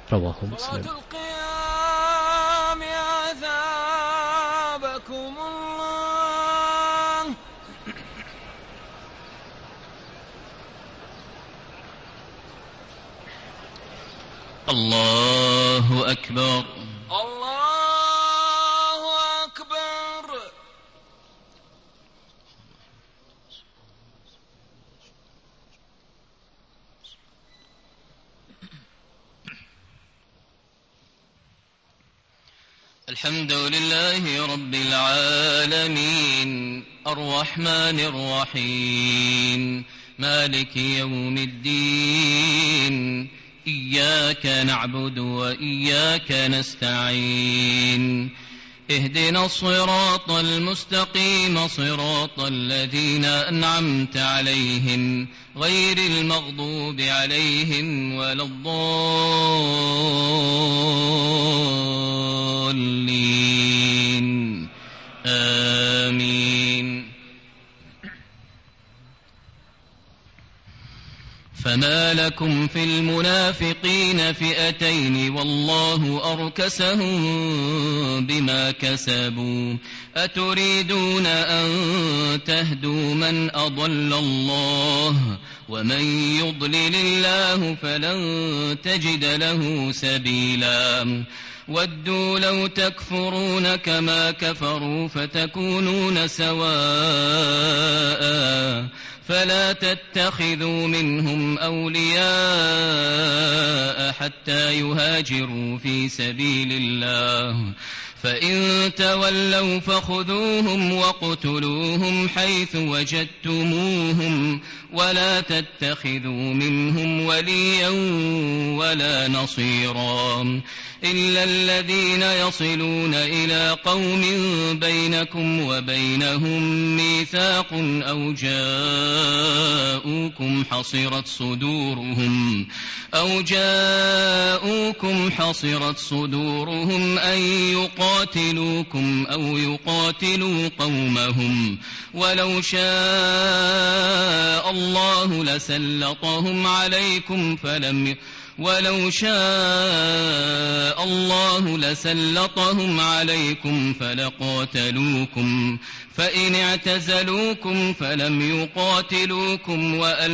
رواه مسلم. القيام أثابكم الله. الله أكبر. الله أكبر. الحمد لله رب العالمين الرحمن الرحيم مالك يوم الدين إياك نعبد وإياك نستعين اهدنا الصراط المستقيم صراط الذين أنعمت عليهم غير المغضوب عليهم ولا الضالين آمين. فما لكم في المنافقين فئتين والله أركسهم بما كسبوا أتريدون أن تهدوا من أضل الله ومن يضلل الله فلن تجد له سبيلا ودوا لو تكفرون كما كفروا فتكونون سواء فلا تتخذوا منهم أولياء حتى يهاجروا في سبيل الله فإن تولوا فخذوهم واقتلوهم حيث وجدتموهم ولا تتخذوا منهم وليا ولا نصيرا إلا الذين يصلون إلى قوم بينكم وبينهم ميثاق أو جاءوكم حصرت صدورهم أن يقاتلوكم أو يقاتلوا قومهم ولو شاء الله لسلطهم عليكم فلقاتلوكم فإن اعتزلوكم فلم يقاتلوكم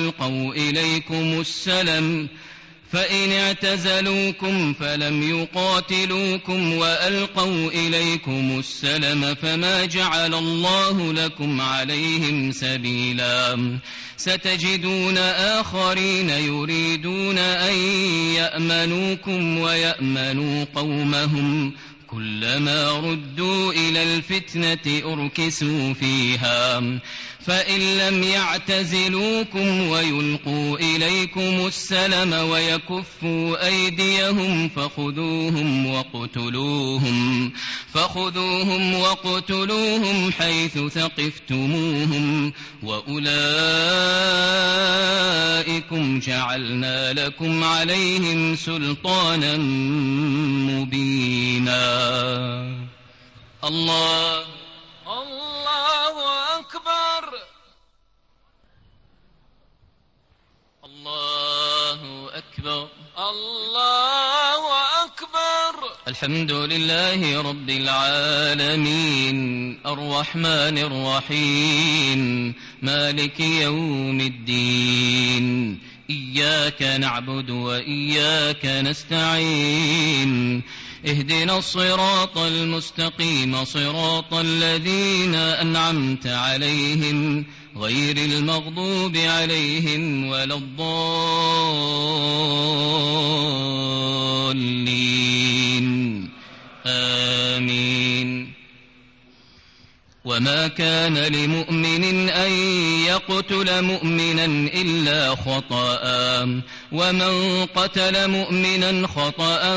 وألقوا إليكم السلم فما جعل الله لكم عليهم سبيلا ستجدون آخرين يريدون أن يأمنوكم ويأمنوا قومهم كلما ردوا إلى الفتنة أركسوا فيها فإن لم يعتزلوكم ويلقوا إليكم السلم ويكفوا أيديهم فخذوهم واقتلوهم حيث ثقفتموهم وأولئكم جعلنا لكم عليهم سلطانا مبينا. الله أكبر. الله أكبر. الله أكبر. الحمد لله رب العالمين الرحمن الرحيم مالك يوم الدين إياك نعبد وإياك نستعين اهدنا الصراط المستقيم صراط الذين أنعمت عليهم غير المغضوب عليهم ولا الضالين آمين. وما كان لمؤمن أن يقتل مؤمنا إلا خطأ ومن قتل مؤمنا خطأ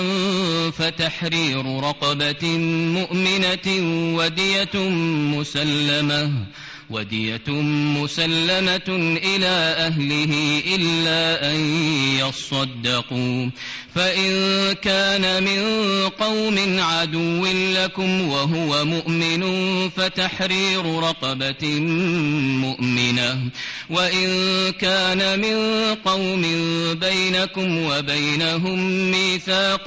فتحرير رقبة مؤمنة ودية مسلمة إلى أهله إلا أن يصدقوا فإن كان من قوم عدو لكم وهو مؤمن فتحرير رقبة مؤمنة وإن كان من قوم بينكم وبينهم ميثاق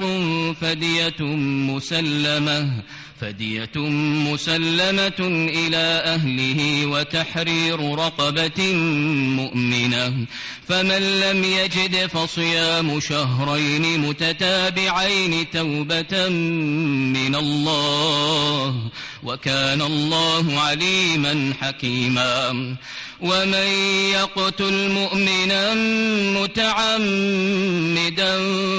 فدية مسلمة إلى أهله وتحرير رقبة مؤمنة فمن لم يجد فصيام شهرين متتابعين توبة من الله وكان الله عليما حكيما ومن يقتل مؤمنا متعمدا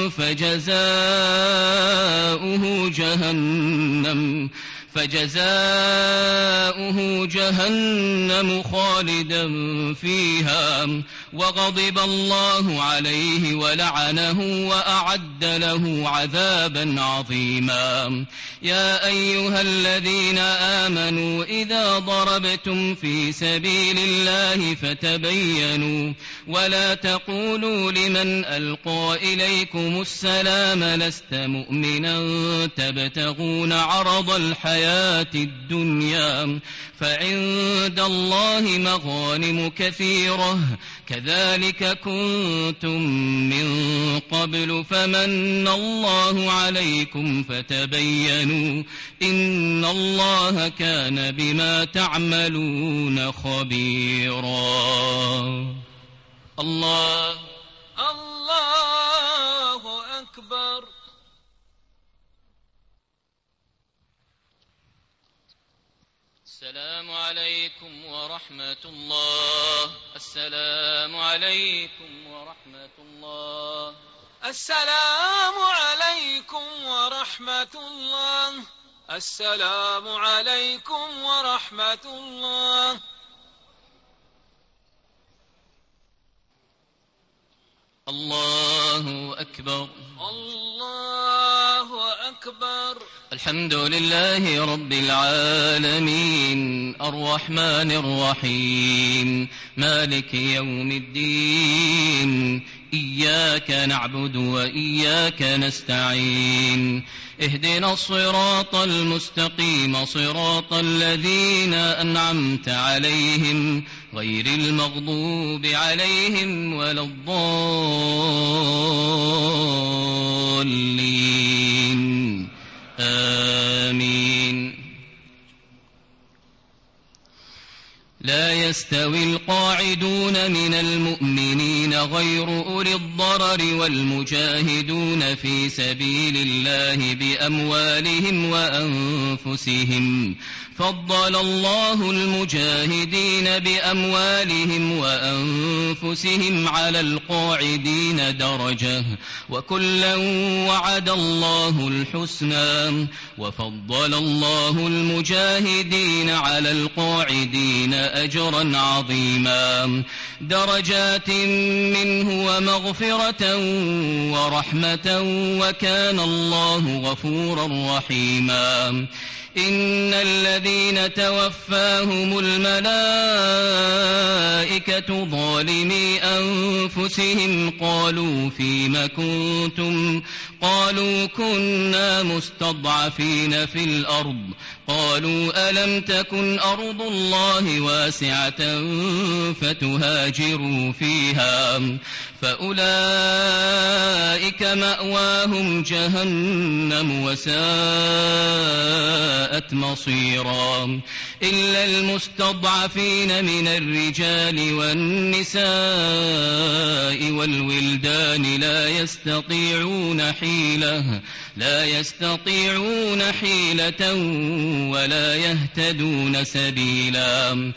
فجزاؤه جهنم خالدا فيها وغضب الله عليه ولعنه وأعد له عذابا عظيما يا أيها الذين آمنوا إذا ضربتم في سبيل الله فتبينوا ولا تقولوا لمن ألقى إليكم السلام لست مؤمنا تبتغون عرض الحياة الدنيا فعند الله مغانم كثيرة كذلك كنتم من قبل فمن الله عليكم فتبينوا إن الله كان بما تعملون خبيرا الله أكبر السلام عليكم ورحمة الله السلام عليكم ورحمة الله السلام عليكم ورحمة الله السلام عليكم ورحمة الله الله أكبر الله أكبر الحمد لله رب العالمين الرحمن الرحيم مالك يوم الدين إياك نعبد وإياك نستعين اهدنا الصراط المستقيم صراط الذين أنعمت عليهم غير المغضوب عليهم ولا الضالين آمين لا يستوي القاعدون من المؤمنين غير أولي الضرر والمجاهدون في سبيل الله بأموالهم وأنفسهم فضل الله المجاهدين بأموالهم وأنفسهم على القاعدين درجة وكلا وعد الله الحسنى وفضل الله المجاهدين على القاعدين أجرا عظيما درجات منه ومغفرة ورحمة وكان الله غفورا رحيما إن الذين توفاهم الملائكة ظالمي أنفسهم قالوا فيم كنتم قالوا كنا مستضعفين في الأرض قالوا ألم تكن أرض الله واسعة فتهاجروا فيها فأولئك مأواهم جهنم وساءت مصيرا إلا المستضعفين من الرجال والنساء والولدان لا يستطيعون حيلة ولا يهتدون سبيلا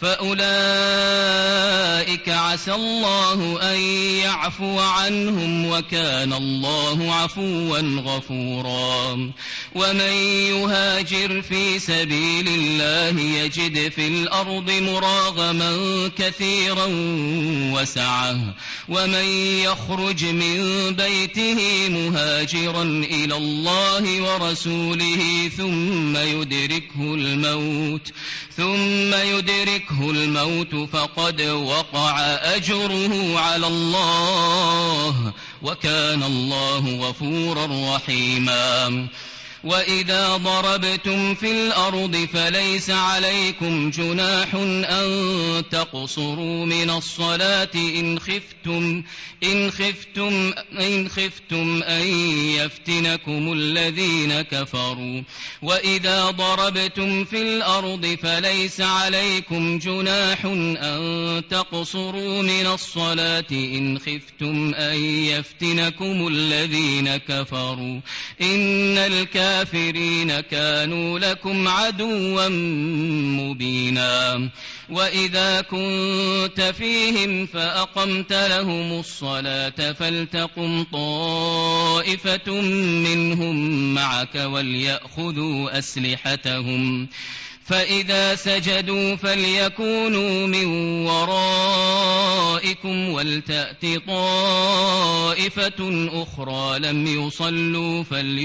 فأولئك عسى الله أن يعفو عنهم وكان الله عفوا غفورا ومن يهاجر في سبيل الله يجد في الأرض مراغما كثيرا وسعة ومن يخرج من بيته مهاجرا إلى الله ورسوله ثم يدركه الموت فقد وقع أجره على الله وكان الله غفورا رحيما وإذا ضربتم في الأرض فليس عليكم جناح أن تقصروا من الصلاة إن خفتم أن يفتنكم الذين كفروا وإذا ضربتم في الأرض فليس عليكم جناح أن تقصروا من الصلاة إن خفتم أن يفتنكم الذين كفروا إن الكافرين كانوا لكم عدوا مبينا وإذا كنت فيهم فأقمت لهم الصلاة فلتقم طائفة منهم معك وليأخذوا أسلحتهم فإذا سجدوا فليكونوا من ورائكم ولتأت طائفة أخرى لم يصلوا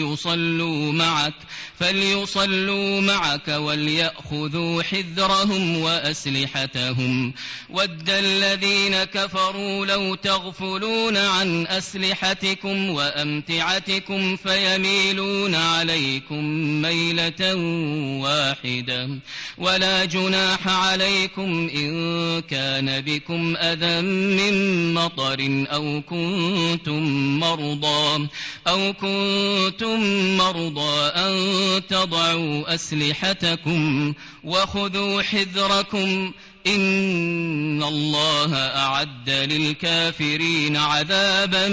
فليصلوا معك وليأخذوا حذرهم وأسلحتهم ود الذين كفروا لو تغفلون عن أسلحتكم وأمتعتكم فيميلون عليكم ميلة واحدة ولا جناح عليكم إن كان بكم أذى من مطر أو كنتم مرضى أن تضعوا أسلحتكم وخذوا حذركم إن الله أعد للكافرين عذابا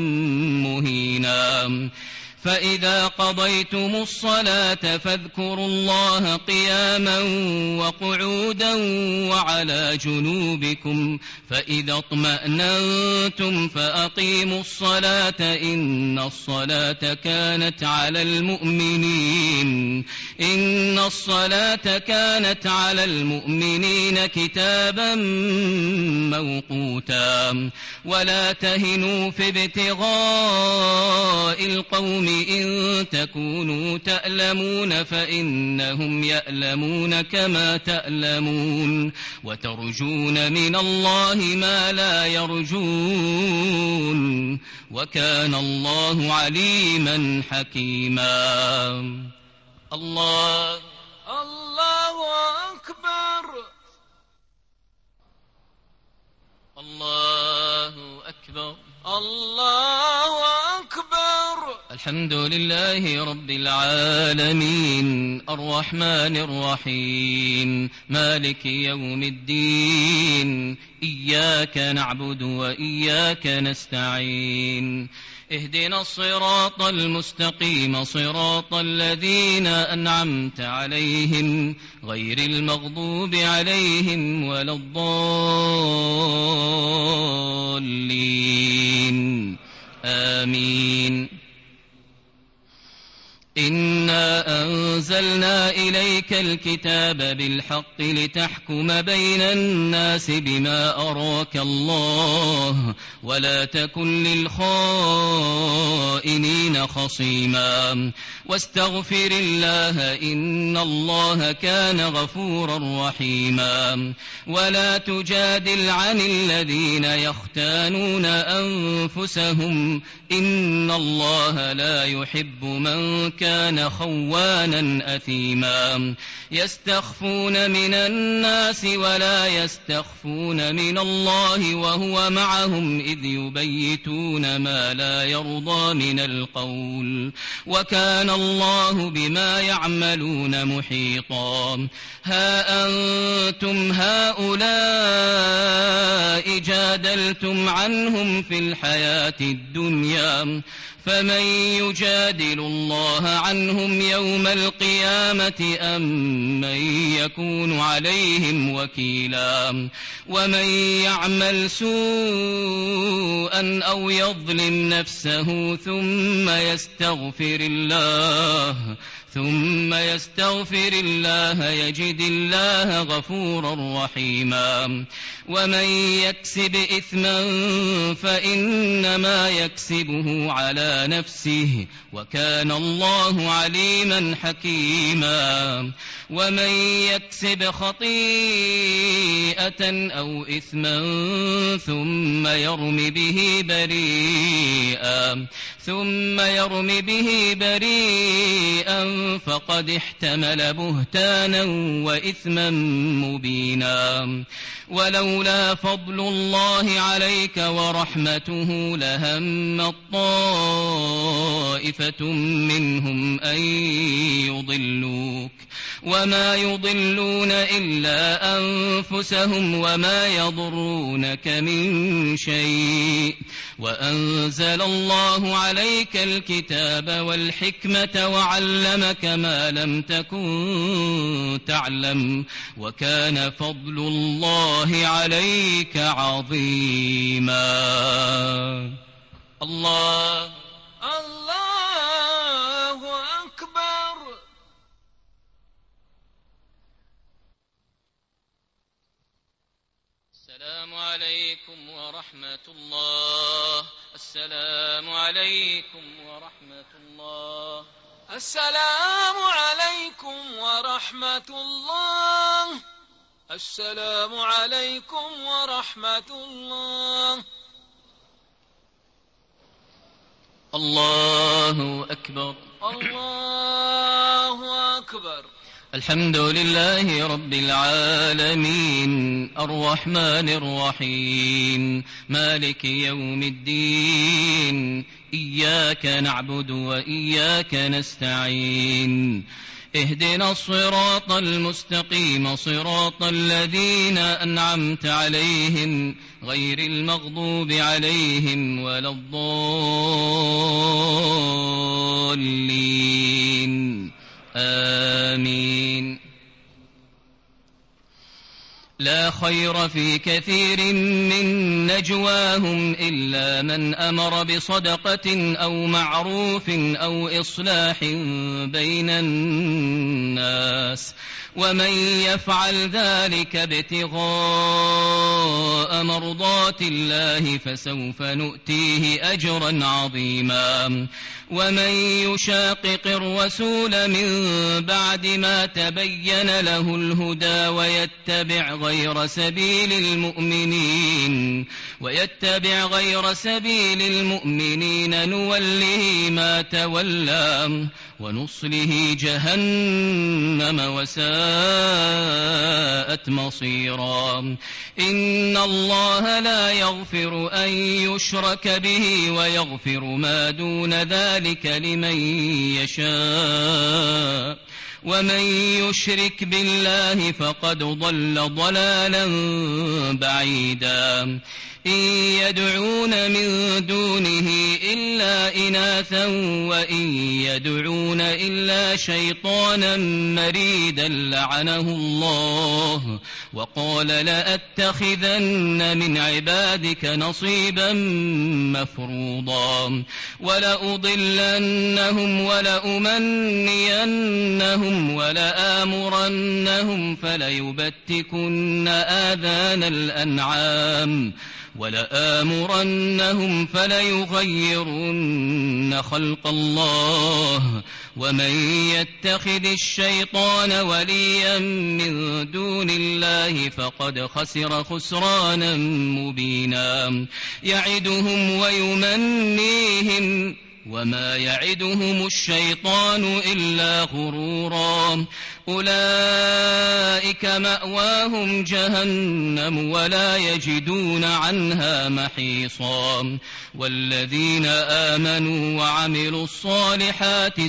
مهينا فإذا قضيتم الصلاة فاذكروا الله قياما وقعودا وعلى جنوبكم فإذا اطمأننتم فأقيموا الصلاة إن الصلاة كانت على المؤمنين كتابا موقوتا ولا تهنوا في ابتغاء القوم إن تكونوا تألمون فإنهم يألمون كما تألمون وترجون من الله ما لا يرجون وكان الله عليما حكيما الله أكبر الله أكبر الله أكبر الحمد لله رب العالمين الرحمن الرحيم مالك يوم الدين إياك نعبد وإياك نستعين اهدنا الصراط المستقيم صراط الذين أنعمت عليهم غير المغضوب عليهم ولا الضالين آمين إنا أنزلنا إليك الكتاب بالحق لتحكم بين الناس بما أراك الله ولا تكن للخائنين خصيما واستغفر الله إن الله كان غفورا رحيما ولا تجادل عن الذين يختانون أنفسهم إن الله لا يحب من كان خوانا أثيما يستخفون من الناس ولا يستخفون من الله وهو معهم إذ يبيتون ما لا يرضى من القول وكان الله بما يعملون محيطا ها أنتم هؤلاء جادلتم عنهم في الحياة الدنيا فمن يجادل الله عنهم يوم القيامة أم من يكون عليهم وكيلا ومن يعمل سوءا أو يظلم نفسه ثم يستغفر الله ثم يستغفر الله يجد الله غفورا رحيما ومن يكسب إثما فإنما يكسبه على نفسه وكان الله عليما حكيما ومن يكسب خطيئة أو إثما ثم يرم به بريئا فقد احتمل بهتانا وإثما مبينا ولولا فضل الله عليك ورحمته لهم طائفة منهم أن يضلوك وما يضلون إلا أنفسهم وما يضرونك من شيء وأنزل الله عليك الكتاب والحكمة وعلمك ما لم تكن تعلم وكان فضل الله عليك عظيما. الله أكبر. السلام عليكم ورحمة الله. السلام عليكم ورحمة الله. السلام عليكم ورحمة الله. السلام عليكم ورحمة الله. الله أكبر. الله أكبر. الحمد لله رب العالمين الرحمن الرحيم مالك يوم الدين إياك نعبد وإياك نستعين اهدنا الصراط المستقيم صراط الذين أنعمت عليهم غير المغضوب عليهم ولا الضالين آمين. لا خير في كثير من نجواهم إلا من أمر بصدقة أو معروف أو إصلاح بين الناس ومن يفعل ذلك ابتغاء مرضات الله فسوف نؤتيه أجرا عظيما. ومن يشاقق الرسول من بعد ما تبين له الهدى ويتبع غير سبيل المؤمنين نوله ما تولى ونصله جهنم وساءت مصيرا. إن الله لا يغفر أن يشرك به ويغفر ما دون ذلك لمن يشاء ومن يشرك بالله فقد ضل ضلالا بعيدا. إن يدعون من دونه إلا إناثا وإن يدعون إلا شيطانا مريدا لعنه الله وقال لأتخذن من عبادك نصيبا مفروضا ولأضلنهم ولأمنينهم ولآمرنهم فليبتكن آذان الأنعام فليغيرن خلق الله ومن يتخذ الشيطان وليا من دون الله فقد خسر خسرانا مبينا. يعدهم ويمنيهم وما يعدهم الشيطان إلا غرورا. أولئك مأواهم جهنم ولا يجدون عنها محيصا. والذين آمنوا وعملوا الصالحات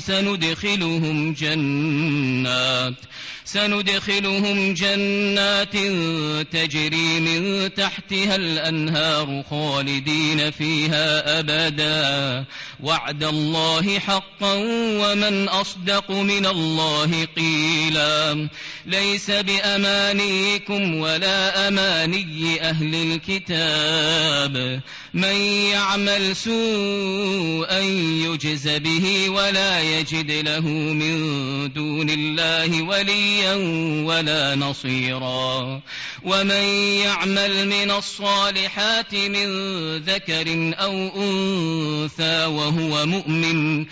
سندخلهم جنات تجري من تحتها الأنهار خالدين فيها أبدا وعد الله حقا ومن أصدق من الله قيلا. ليس بأمانيكم ولا أماني أهل الكتاب من يعمل سوءا يجز به ولا يجد له من دون الله وليا ولا نصيرا ومن يعمل من الصالحات من ذكر أو أنثى وهو مؤمن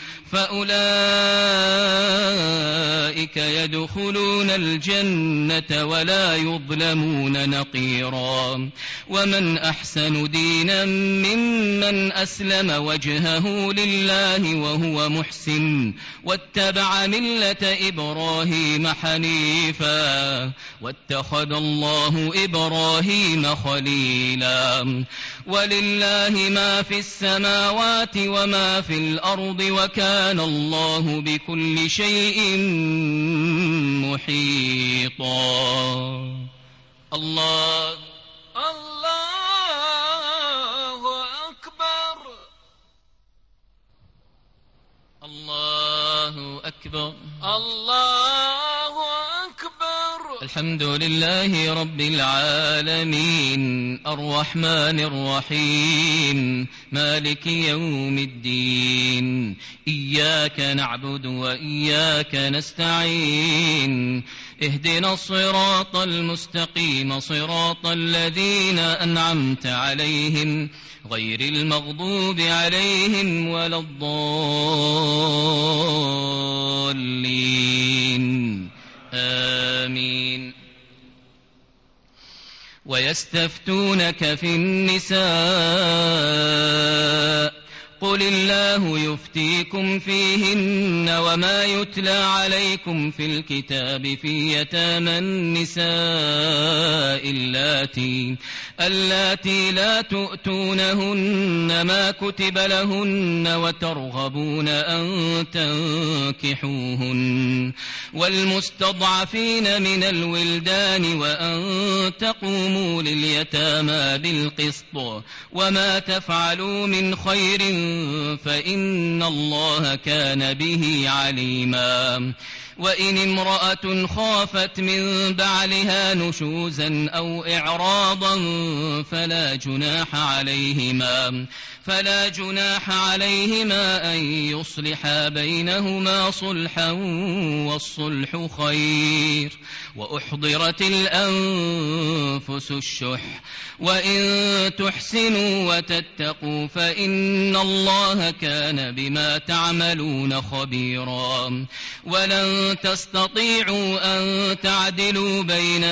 فأولئك يدخلون الجنة ولا يظلمون نقيرا ومن أحسن دينا ممن أسلم وجهه لله وهو محسن واتبع ملة إبراهيم حنيفا واتخذ الله إبراهيم خليلا ولله ما في السماوات وما في الأرض وكان الله بكل شيء محيطا الله أكبر الله أكبر الله أكبر. الحمد لله رب العالمين الرحمن الرحيم مالك يوم الدين إياك نعبد وإياك نستعين اهدنا الصراط المستقيم صراط الذين أنعمت عليهم غير المغضوب عليهم ولا الضالين آمين. ويستفتونك في النساء قل الله يفتيكم فيهن وما يتلى عليكم في الكتاب في يتامى النساء اللاتي لا تؤتونهن ما كتب لهن وترغبون أن تنكحوهن والمستضعفين من الولدان وأن تقوموا لليتامى بالقسط وما تفعلوا من خير فإن الله كان به عليما. وإن امرأة خافت من بعلها نشوزا أو إعراضا فلا جناح عليهما أن يصلحا بينهما صلحا والصلح خير وأحضرت الأنفس الشح وإن تحسنوا وتتقوا فإن الله كان بما تعملون خبيرا. ولن تستطيعوا أن تعدلوا بين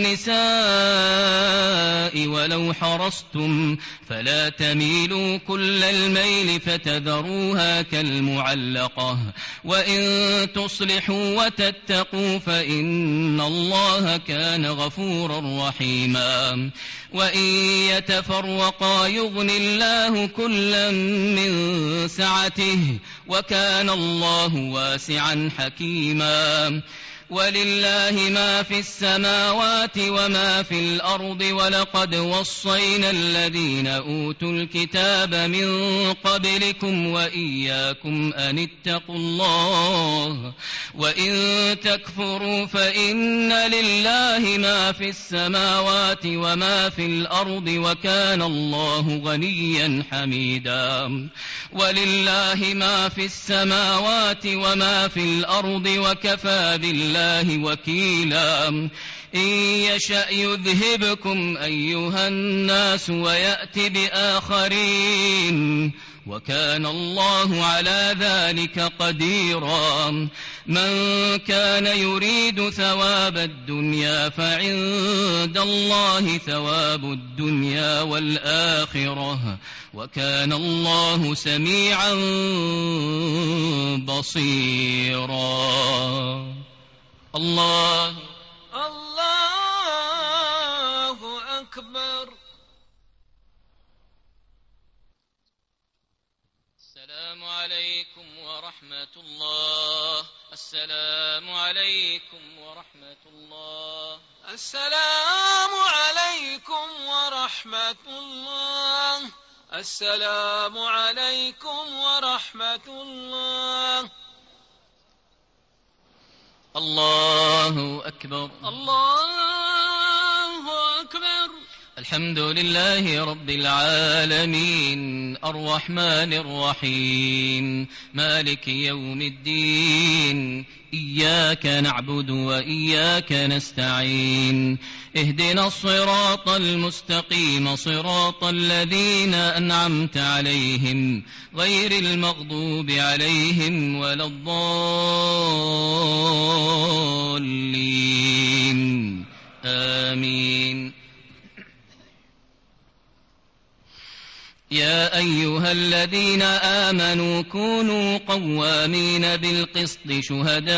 النساء ولو حرصتم فلا تميلوا كل الميل فتذروها كالمعلقة وإن تصلحوا وتتقوا فإن الله كان غفورا رحيما. وإن يتفرقا يغن الله كلا من سعته وكان الله واسعا حكيما. ولله ما في السماوات وما في الأرض ولقد وصينا الذين أوتوا الكتاب من قبلكم وإياكم أن اتقوا الله وإن تكفروا فإن لله ما في السماوات وما في الأرض وكان الله غنيا حميدا. ولله ما في السماوات وما في الأرض وكفى بالله وكيلا. إن يشأ يذهبكم أيها الناس ويأت بآخرين وكان الله على ذلك قديرا. من كان يريد ثواب الدنيا فعند الله ثواب الدنيا والآخرة وكان الله سميعا بصيرا. الله أكبر. السلام عليكم ورحمة الله. السلام عليكم ورحمة الله. السلام عليكم ورحمة الله. السلام عليكم ورحمة الله. الله أكبر. الله أكبر. الحمد لله رب العالمين الرحمن الرحيم مالك يوم الدين إياك نعبد وإياك نستعين اهدنا الصراط المستقيم صراط الذين أنعمت عليهم غير المغضوب عليهم ولا الضالين آمين. يا أيها الذين آمنوا كونوا قوامين بالقسط شهداء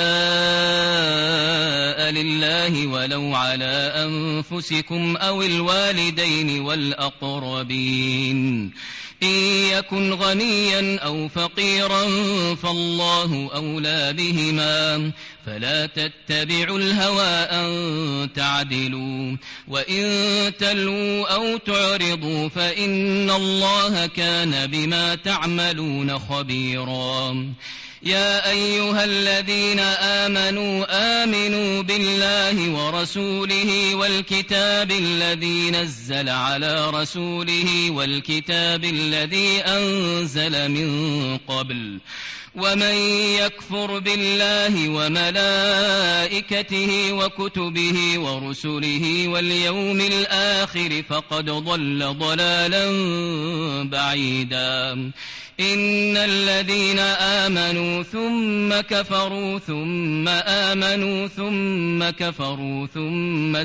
لله ولو على أنفسكم أو الوالدين والأقربين إن يكن غنيا أو فقيرا فالله أولى بهما فلا تتبعوا الهوى أن تعدلوا وإن تلووا أو تعرضوا فإن الله كان بما تعملون خبيرا. يا أيها الذين آمنوا بالله ورسوله والكتاب الذي نزل على رسوله والكتاب الذي أنزل من قبل ومن يكفر بالله وملائكته وكتبه ورسله واليوم الآخر فقد ضل ضلالا بعيدا. إن الذين آمنوا ثم كفروا ثم آمنوا ثم كفروا ثم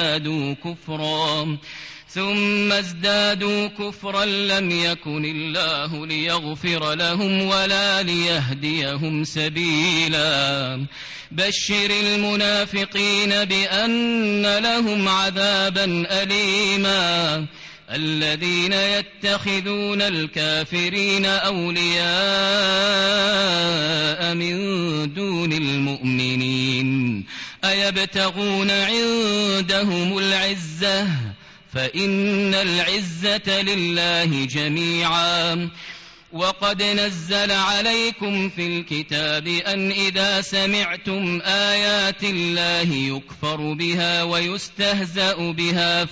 ازدادوا كفرا لم يكن الله ليغفر لهم ولا ليهديهم سبيلا. بشر المنافقين بأن لهم عذابا أليما. الذين يتخذون الكافرين أولياء من دون المؤمنين أيبتغون عندهم العزة فإن العزة لله جميعا. وقد نزل عليكم في الكتاب أن إذا سمعتم آيات الله يكفر بها ويستهزأ بها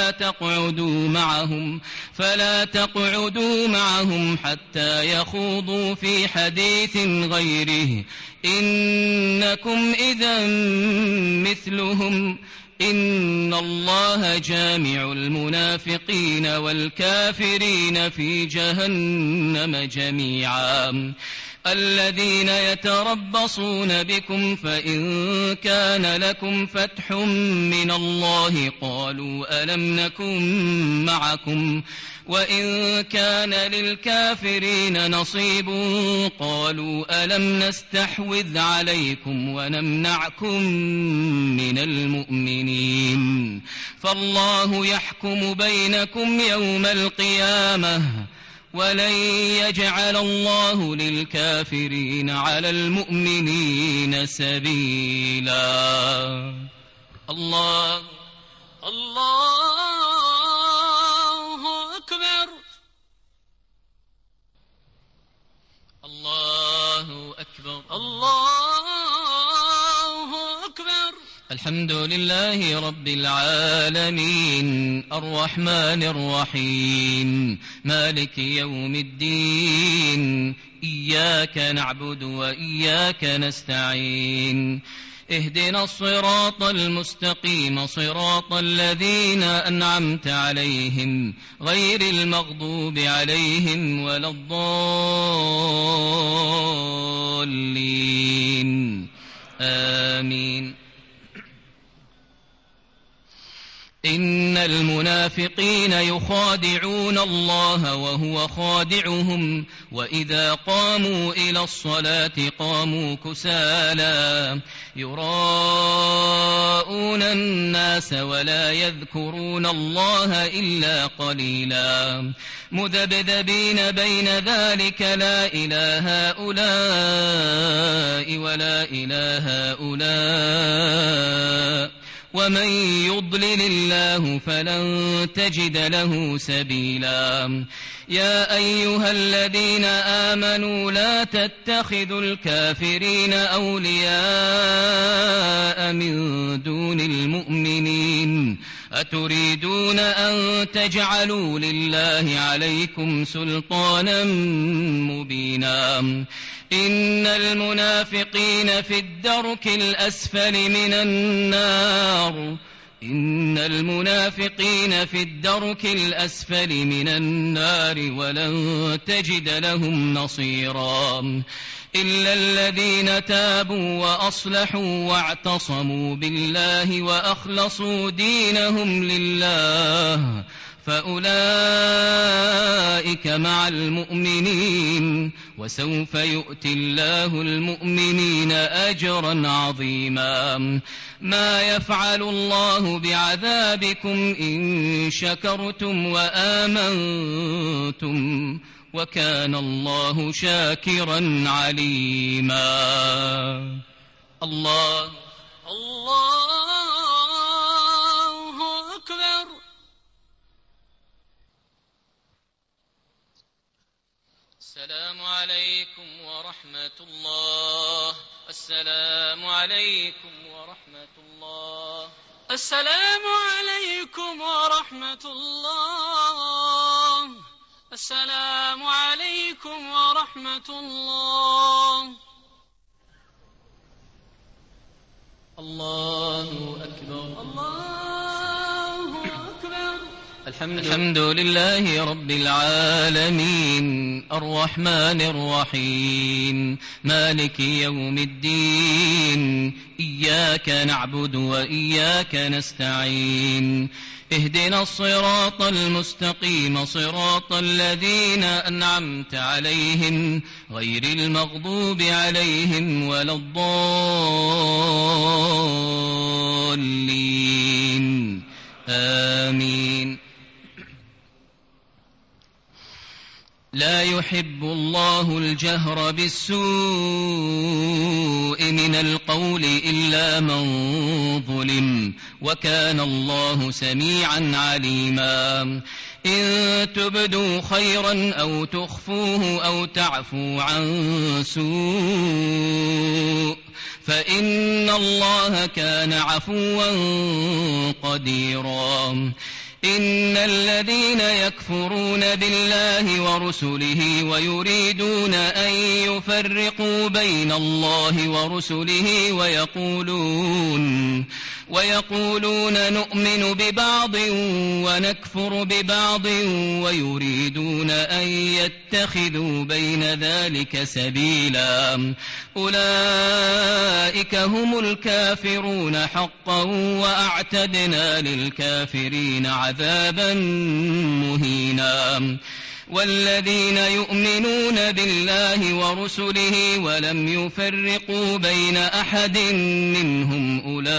فلا تقعدوا معهم حتى يخوضوا في حديث غيره إنكم إذا مثلهم إن الله جامع المنافقين والكافرين في جهنم جميعا. الذين يتربصون بكم فإن كان لكم فتح من الله قالوا ألم نكن معكم وإن كان للكافرين نصيب قالوا ألم نستحوذ عليكم ونمنعكم من المؤمنين فالله يحكم بينكم يوم القيامة ولن يجعل الله للكافرين على المؤمنين سبيلا. الله أكبر. الله أكبر. الله أكبر. الحمد لله رب العالمين الرحمن الرحيم مالك يوم الدين إياك نعبد وإياك نستعين اهدنا الصراط المستقيم صراط الذين أنعمت عليهم غير المغضوب عليهم ولا الضالين آمين. إن المنافقين يخادعون الله وهو خادعهم وإذا قاموا إلى الصلاة قاموا كسالى يراءون الناس ولا يذكرون الله إلا قليلا مذبذبين بين ذلك لا إله هؤلاء ولا إله هؤلاء ومن يضلل الله فلن تجد له سبيلا. يا أيها الذين آمنوا لا تتخذوا الكافرين أولياء من دون المؤمنين أتريدون أن تجعلوا لله عليكم سلطانا مبينا إن المنافقين في الدرك الأسفل من النار ولن تجد لهم نصيرا إلا الذين تابوا وأصلحوا واعتصموا بالله وأخلصوا دينهم لله فأولئك مع المؤمنين وسوف يؤتي الله المؤمنين أجرا عظيما ما يفعل الله بعذابكم إن شكرتم وآمنتم وكان الله شاكرا عليما الله أكبر. السلام عليكم ورحمة الله. السلام عليكم ورحمة الله. السلام عليكم ورحمة الله. السلام عليكم ورحمة الله. الله أكبر. الله أكبر. الحمد لله رب العالمين الرحمن الرحيم مالك يوم الدين إياك نعبد وإياك نستعين اهدنا الصراط المستقيم صراط الذين أنعمت عليهم غير المغضوب عليهم ولا الضالين آمين. لا يحب الله الجهر بالسوء من القول إلا من ظلم وكان الله سميعا عليما إن تبدوا خيرا أو تخفوه أو تعفوا عن سوء فإن الله كان عفوا قديرا إن الذين يكفرون بالله ورسله ويريدون أن يفرقوا بين الله ورسله ويقولون نؤمن ببعض ونكفر ببعض ويريدون أن يتخذوا بين ذلك سبيلا أولئك هم الكافرون حقا وأعتدنا للكافرين عذابا مهينا والذين يؤمنون بالله ورسله ولم يفرقوا بين أحد منهم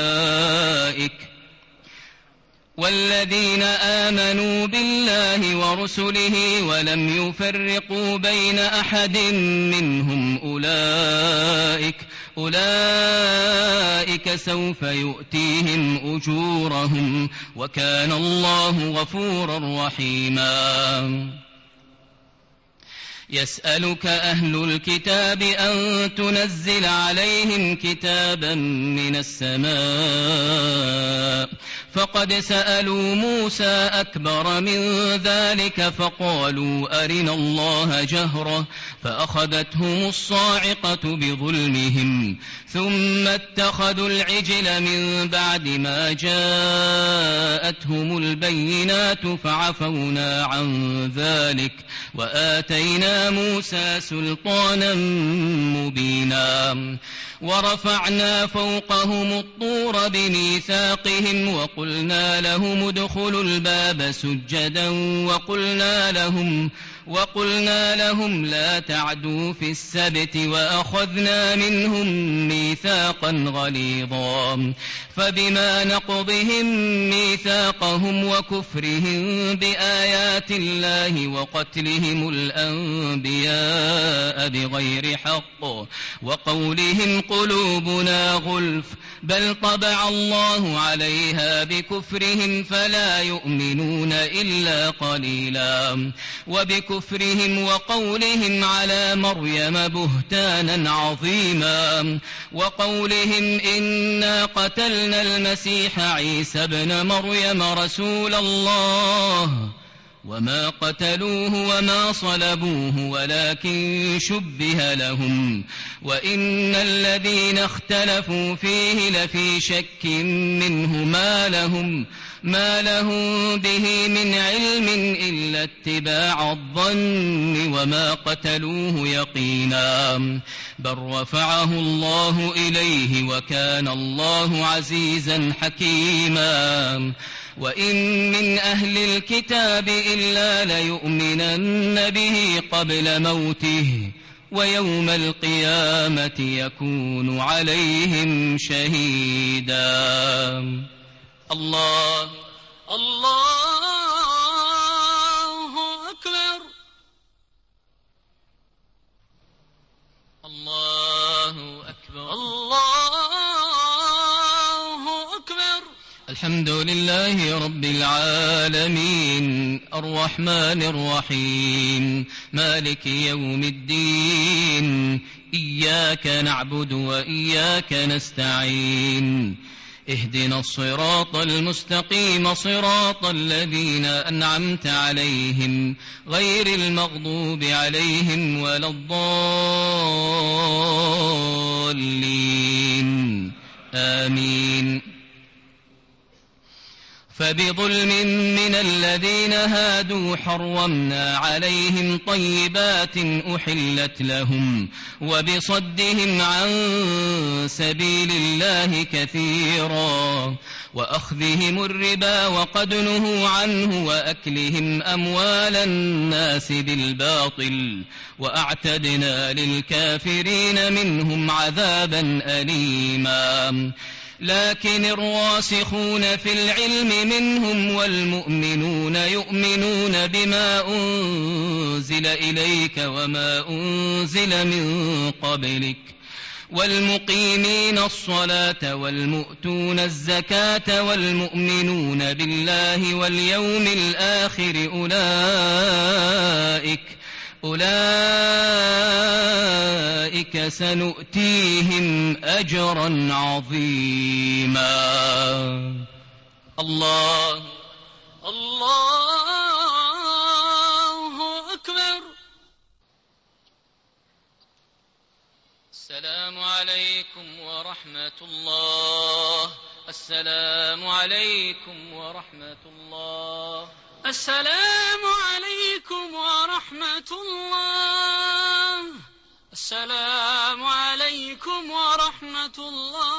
والذين آمنوا بالله ورسله ولم يفرقوا بين أحد منهم أولئك سوف يؤتيهم أجورهم وكان الله غفورا رحيما يسألك أهل الكتاب أن تنزل عليهم كتابا من السماء فقد سألوا موسى أكبر من ذلك فقالوا أرنا الله جهرة فأخذتهم الصاعقة بظلمهم ثم اتخذوا العجل من بعد ما جاءتهم البينات فعفونا عن ذلك وآتينا موسى سلطانا مبينا ورفعنا فوقهم الطور بميثاقهم وقلنا لهم ادخلوا الباب سجدا وقلنا لهم لا تعدوا في السبت وأخذنا منهم ميثاقا غليظا فبما نقضهم ميثاقهم وكفرهم بآيات الله وقتلهم الأنبياء بغير حق وقولهم قلوبنا غلف بل طبع الله عليها بكفرهم فلا يؤمنون إلا قليلا وبكفرهم وقولهم على مريم بهتانا عظيما وقولهم إنا قتلنا المسيح عيسى ابن مريم رسول الله وما قتلوه وما صلبوه ولكن شبه لهم وإن الذين اختلفوا فيه لفي شك منه ما لهم به من علم إلا اتباع الظن وما قتلوه يقينا بل رفعه الله إليه وكان الله عزيزا حكيما وإن من أهل الكتاب إلا ليؤمنن به قبل موته ويوم القيامة يكون عليهم شهيدا. الله أكبر. الله أكبر. الله أكبر. الحمد لله رب العالمين الرحمن الرحيم مالك يوم الدين إياك نعبد وإياك نستعين اهدنا الصراط المستقيم صراط الذين أنعمت عليهم غير المغضوب عليهم ولا الضالين آمين. فبظلم من الذين هادوا حرمنا عليهم طيبات أحلت لهم وبصدهم عن سبيل الله كثيرا وأخذهم الربا وقد نهوا عنه وأكلهم أموال الناس بالباطل وأعتدنا للكافرين منهم عذابا أليما. لكن الراسخون في العلم منهم والمؤمنون يؤمنون بما أنزل إليك وما أنزل من قبلك والمقيمين الصلاة والمؤتون الزكاة والمؤمنون بالله واليوم الآخر أولئك سنؤتيهم أجرا عظيما. الله أكبر. السلام عليكم ورحمة الله. السلام عليكم ورحمة الله. السلام عليكم ورحمة الله. السلام عليكم ورحمة الله.